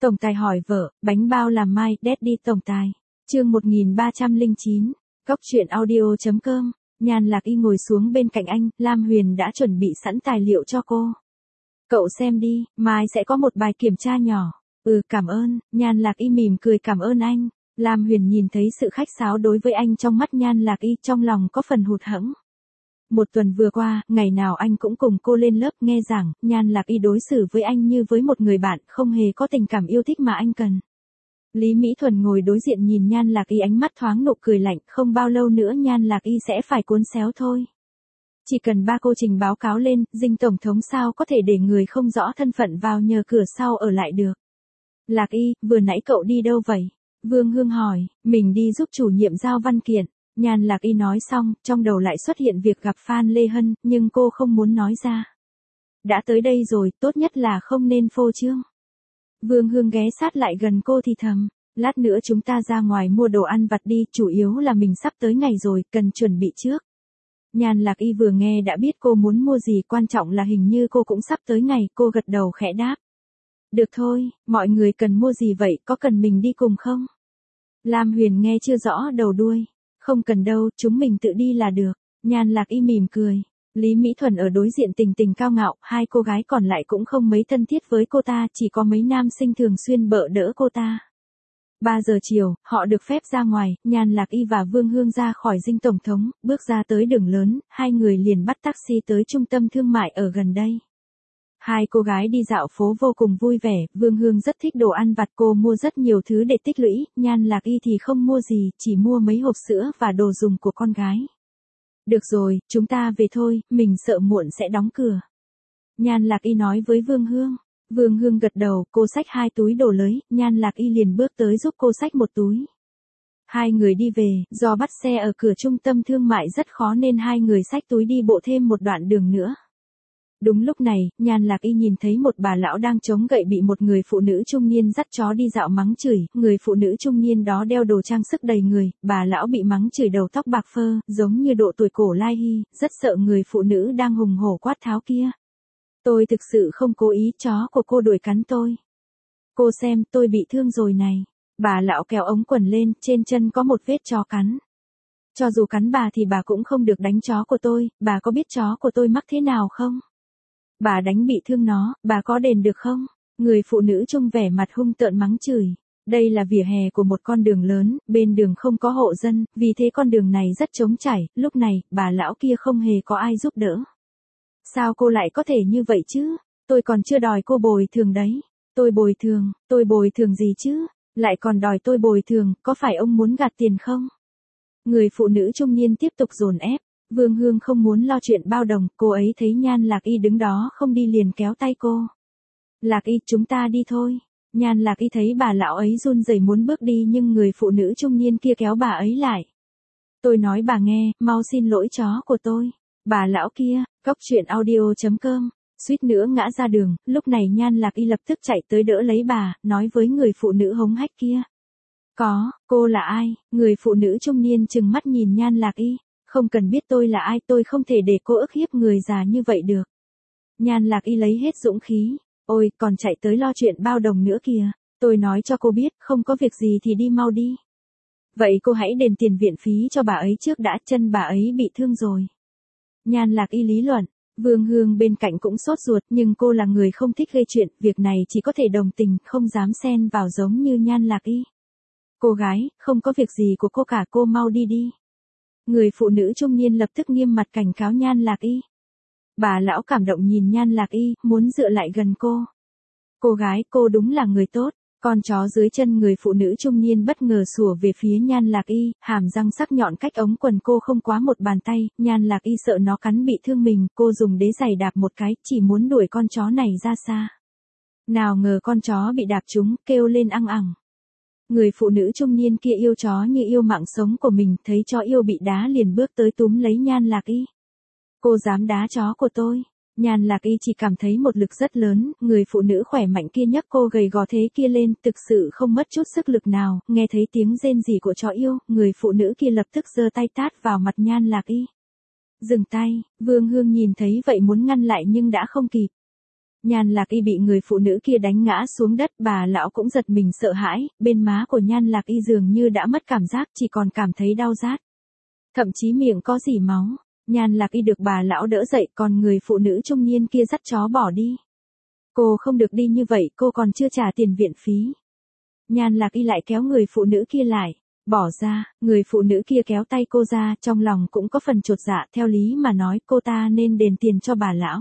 Tổng tài hỏi vợ, bánh bao làm mai, Daddy tổng tài. Chương 1309. Góc truyện audio.com. Nhan Lạc Y ngồi xuống bên cạnh anh, Lam Huyền đã chuẩn bị sẵn tài liệu cho cô. Cậu xem đi, mai sẽ có một bài kiểm tra nhỏ. Cảm ơn. Nhan Lạc Y mỉm cười cảm ơn anh. Lam Huyền nhìn thấy sự khách sáo đối với anh trong mắt Nhan Lạc Y, trong lòng có phần hụt hẫng. Một tuần vừa qua, ngày nào anh cũng cùng cô lên lớp nghe giảng, Nhan Lạc Y đối xử với anh như với một người bạn, không hề có tình cảm yêu thích mà anh cần. Lý Mỹ Thuần ngồi đối diện nhìn Nhan Lạc Y, ánh mắt thoáng nụ cười lạnh, không bao lâu nữa Nhan Lạc Y sẽ phải cuốn xéo thôi. Chỉ cần ba cô trình báo cáo lên, Dinh tổng thống sao có thể để người không rõ thân phận vào nhờ cửa sau ở lại được. Lạc Y, vừa nãy cậu đi đâu vậy? Vương Hương hỏi. Mình đi giúp chủ nhiệm giao văn kiện. Nhan Lạc Y nói xong, trong đầu lại xuất hiện việc gặp Phan Lê Hân, nhưng cô không muốn nói ra. Đã tới đây rồi, tốt nhất là không nên phô trương. Vương Hương ghé sát lại gần cô thì thầm, lát nữa chúng ta ra ngoài mua đồ ăn vặt đi, chủ yếu là mình sắp tới ngày rồi, cần chuẩn bị trước. Nhan Lạc Y vừa nghe đã biết cô muốn mua gì, quan trọng là hình như cô cũng sắp tới ngày, cô gật đầu khẽ đáp. Được thôi, mọi người cần mua gì vậy, có cần mình đi cùng không? Lam Huyền nghe chưa rõ đầu đuôi. Không cần đâu, chúng mình tự đi là được. Nhan Lạc Y mỉm cười. Lý Mỹ Thuần ở đối diện tình tình cao ngạo, hai cô gái còn lại cũng không mấy thân thiết với cô ta, chỉ có mấy nam sinh thường xuyên bợ đỡ cô ta. 3 giờ chiều, họ được phép ra ngoài, Nhan Lạc Y và Vương Hương ra khỏi Dinh tổng thống, bước ra tới đường lớn, hai người liền bắt taxi tới trung tâm thương mại ở gần đây. Hai cô gái đi dạo phố vô cùng vui vẻ, Vương Hương rất thích đồ ăn vặt, cô mua rất nhiều thứ để tích lũy, Nhan Lạc Y thì không mua gì, chỉ mua mấy hộp sữa và đồ dùng của con gái. Được rồi, chúng ta về thôi, mình sợ muộn sẽ đóng cửa. Nhan Lạc Y nói với Vương Hương. Vương Hương gật đầu, cô xách 2 túi đồ lưới, Nhan Lạc Y liền bước tới giúp cô xách 1 túi. Hai người đi về, do bắt xe ở cửa trung tâm thương mại rất khó nên hai người xách túi đi bộ thêm một đoạn đường nữa. Đúng lúc này, Nhan Lạc Y nhìn thấy một bà lão đang chống gậy bị một người phụ nữ trung niên dắt chó đi dạo mắng chửi, người phụ nữ trung niên đó đeo đồ trang sức đầy người, bà lão bị mắng chửi đầu tóc bạc phơ, giống như độ tuổi cổ Lai Hy, rất sợ người phụ nữ đang hùng hổ quát tháo kia. Tôi thực sự không cố ý, chó của cô đuổi cắn tôi. Cô xem, tôi bị thương rồi này. Bà lão kéo ống quần lên, trên chân có một vết chó cắn. Cho dù cắn bà thì bà cũng không được đánh chó của tôi, bà có biết chó của tôi mắc thế nào không? Bà đánh bị thương nó, bà có đền được không? Người phụ nữ trông vẻ mặt hung tợn mắng chửi. Đây là vỉa hè của một con đường lớn, bên đường không có hộ dân, vì thế con đường này rất trống trải, lúc này, bà lão kia không hề có ai giúp đỡ. Sao cô lại có thể như vậy chứ? Tôi còn chưa đòi cô bồi thường đấy. Tôi bồi thường gì chứ? Lại còn đòi tôi bồi thường, có phải ông muốn gạt tiền không? Người phụ nữ trung niên tiếp tục dồn ép. Vương Hương không muốn lo chuyện bao đồng, cô ấy thấy Nhan Lạc Y đứng đó không đi liền kéo tay cô. Lạc Y, chúng ta đi thôi. Nhan Lạc Y thấy bà lão ấy run rẩy muốn bước đi nhưng người phụ nữ trung niên kia kéo bà ấy lại. Tôi nói bà nghe, mau xin lỗi chó của tôi. Bà lão kia, góc truyện audio.com, suýt nữa ngã ra đường, lúc này Nhan Lạc Y lập tức chạy tới đỡ lấy bà, nói với người phụ nữ hống hách kia. Cô là ai? Người phụ nữ trung niên trừng mắt nhìn Nhan Lạc Y. Không cần biết tôi là ai, tôi không thể để cô ức hiếp người già như vậy được. Nhan Lạc Y lấy hết dũng khí. Ôi, còn chạy tới lo chuyện bao đồng nữa kìa. Tôi nói cho cô biết, không có việc gì thì đi mau đi. Vậy cô hãy đền tiền viện phí cho bà ấy trước đã, chân bà ấy bị thương rồi. Nhan Lạc Y lý luận. Vương Hương bên cạnh cũng sốt ruột, nhưng cô là người không thích gây chuyện, việc này chỉ có thể đồng tình, không dám xen vào giống như Nhan Lạc Y. Cô gái, không có việc gì của cô cả, cô mau đi đi. Người phụ nữ trung niên lập tức nghiêm mặt cảnh cáo Nhan Lạc Y. Bà lão cảm động nhìn Nhan Lạc Y, muốn dựa lại gần cô. Cô gái, cô đúng là người tốt. Con chó dưới chân người phụ nữ trung niên bất ngờ sủa về phía Nhan Lạc Y, hàm răng sắc nhọn cách ống quần cô không quá một bàn tay, Nhan Lạc Y sợ nó cắn bị thương mình, cô dùng đế giày đạp một cái, chỉ muốn đuổi con chó này ra xa. Nào ngờ con chó bị đạp trúng, kêu lên ăng ẳng. Người phụ nữ trung niên kia yêu chó như yêu mạng sống của mình, thấy chó yêu bị đá liền bước tới túm lấy Nhan Lạc Y. Cô dám đá chó của tôi. Nhan Lạc Y chỉ cảm thấy một lực rất lớn, người phụ nữ khỏe mạnh kia nhấc cô gầy gò thế kia lên, thực sự không mất chút sức lực nào, nghe thấy tiếng rên rỉ của chó yêu, người phụ nữ kia lập tức giơ tay tát vào mặt Nhan Lạc Y. Dừng tay, Vương Hương nhìn thấy vậy muốn ngăn lại nhưng đã không kịp. Nhan Lạc Y bị người phụ nữ kia đánh ngã xuống đất, bà lão cũng giật mình sợ hãi, bên má của Nhan Lạc Y dường như đã mất cảm giác, chỉ còn cảm thấy đau rát. Thậm chí miệng có dỉ máu. Nhan Lạc Y được bà lão đỡ dậy, còn người phụ nữ trung niên kia dắt chó bỏ đi. Cô không được đi như vậy, cô còn chưa trả tiền viện phí. Nhan Lạc Y lại kéo người phụ nữ kia lại. Bỏ ra, người phụ nữ kia kéo tay cô ra, trong lòng cũng có phần chột dạ, theo lý mà nói cô ta nên đền tiền cho bà lão.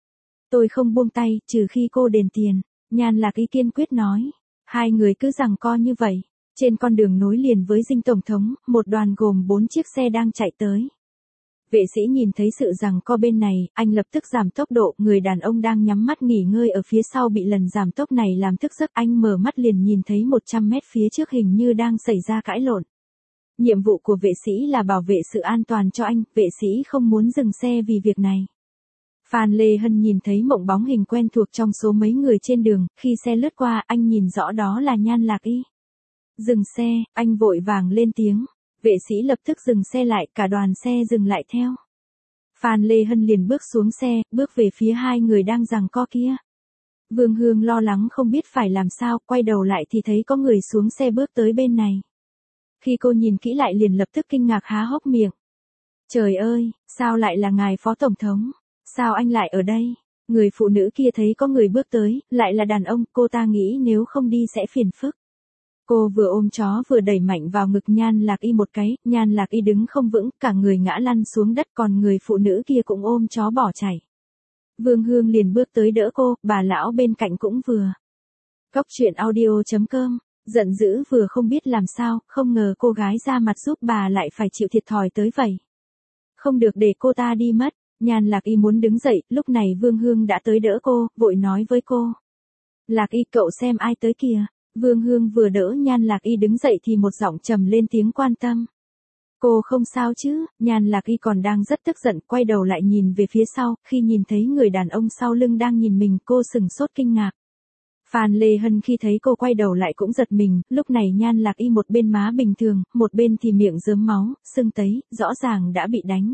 Tôi không buông tay, trừ khi cô đền tiền. Nhan Lạc Y kiên quyết nói. Hai người cứ giằng co như vậy. Trên con đường nối liền với dinh tổng thống, một đoàn gồm 4 chiếc xe đang chạy tới. Vệ sĩ nhìn thấy sự giằng co bên này, anh lập tức giảm tốc độ, người đàn ông đang nhắm mắt nghỉ ngơi ở phía sau bị lần giảm tốc này làm thức giấc, anh mở mắt liền nhìn thấy 100 mét phía trước hình như đang xảy ra cãi lộn. Nhiệm vụ của vệ sĩ là bảo vệ sự an toàn cho anh, vệ sĩ không muốn dừng xe vì việc này. Phan Lê Hân nhìn thấy mộng bóng hình quen thuộc trong số mấy người trên đường, khi xe lướt qua, anh nhìn rõ đó là Nhan Lạc Y. Dừng xe, anh vội vàng lên tiếng. Vệ sĩ lập tức dừng xe lại, cả đoàn xe dừng lại theo. Phan Lê Hân liền bước xuống xe, bước về phía hai người đang giằng co kia. Vương Hương lo lắng không biết phải làm sao, quay đầu lại thì thấy có người xuống xe bước tới bên này. Khi cô nhìn kỹ lại liền lập tức kinh ngạc há hốc miệng. Trời ơi, sao lại là ngài phó tổng thống? Sao anh lại ở đây? Người phụ nữ kia thấy có người bước tới, lại là đàn ông, cô ta nghĩ nếu không đi sẽ phiền phức. Cô vừa ôm chó vừa đẩy mạnh vào ngực Nhan Lạc Y một cái, Nhan Lạc Y đứng không vững, cả người ngã lăn xuống đất, còn người phụ nữ kia cũng ôm chó bỏ chạy. Vương Hương liền bước tới đỡ cô, bà lão bên cạnh cũng vừa. Cóc truyện audio.com, giận dữ vừa không biết làm sao, không ngờ cô gái ra mặt giúp bà lại phải chịu thiệt thòi tới vậy. Không được để cô ta đi mất. Nhan Lạc Y muốn đứng dậy, lúc này Vương Hương đã tới đỡ cô, vội nói với cô. Lạc Y, cậu xem ai tới kìa. Vương Hương vừa đỡ Nhan Lạc Y đứng dậy thì một giọng trầm lên tiếng quan tâm. Cô không sao chứ? Nhan Lạc Y còn đang rất tức giận, quay đầu lại nhìn về phía sau, khi nhìn thấy người đàn ông sau lưng đang nhìn mình, cô sừng sốt kinh ngạc. Phan Lê Hân khi thấy cô quay đầu lại cũng giật mình, lúc này Nhan Lạc Y một bên má bình thường, một bên thì miệng rớm máu, sưng tấy, rõ ràng đã bị đánh.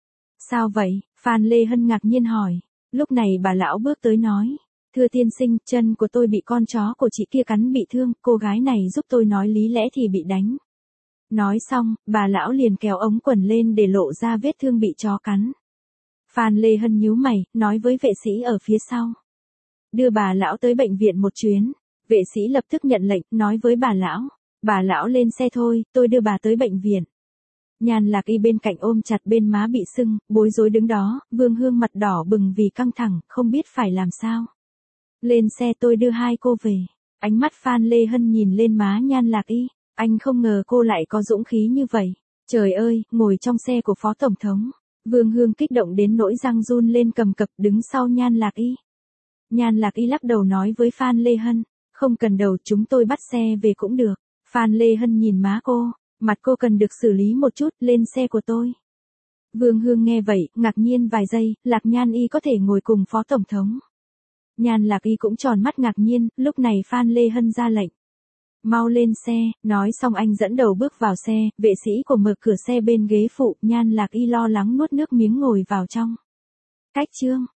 Sao vậy? Phan Lê Hân ngạc nhiên hỏi. Lúc này bà lão bước tới nói. Thưa tiên sinh, chân của tôi bị con chó của chị kia cắn bị thương, cô gái này giúp tôi nói lý lẽ thì bị đánh. Nói xong, bà lão liền kéo ống quần lên để lộ ra vết thương bị chó cắn. Phan Lê Hân nhíu mày, nói với vệ sĩ ở phía sau. Đưa bà lão tới bệnh viện một chuyến. Vệ sĩ lập tức nhận lệnh, nói với bà lão. Bà lão lên xe thôi, tôi đưa bà tới bệnh viện. Nhan Lạc Y bên cạnh ôm chặt bên má bị sưng, bối rối đứng đó, Vương Hương mặt đỏ bừng vì căng thẳng, không biết phải làm sao. Lên xe, tôi đưa hai cô về. Ánh mắt Phan Lê Hân nhìn lên má Nhan Lạc Y, anh không ngờ cô lại có dũng khí như vậy. Trời ơi, ngồi trong xe của phó tổng thống. Vương Hương kích động đến nỗi răng run lên cầm cập đứng sau Nhan Lạc Y. Nhan Lạc Y lắc đầu nói với Phan Lê Hân, không cần đầu, chúng tôi bắt xe về cũng được. Phan Lê Hân nhìn má cô, mặt cô cần được xử lý một chút, lên xe của tôi. Vương Hương nghe vậy, ngạc nhiên vài giây, Lạc Nhan Y có thể ngồi cùng phó tổng thống. Nhan Lạc Y cũng tròn mắt ngạc nhiên, lúc này Phan Lê Hân ra lệnh. Mau lên xe, nói xong anh dẫn đầu bước vào xe, vệ sĩ của mở cửa xe bên ghế phụ, Nhan Lạc Y lo lắng nuốt nước miếng ngồi vào trong. Cách chương.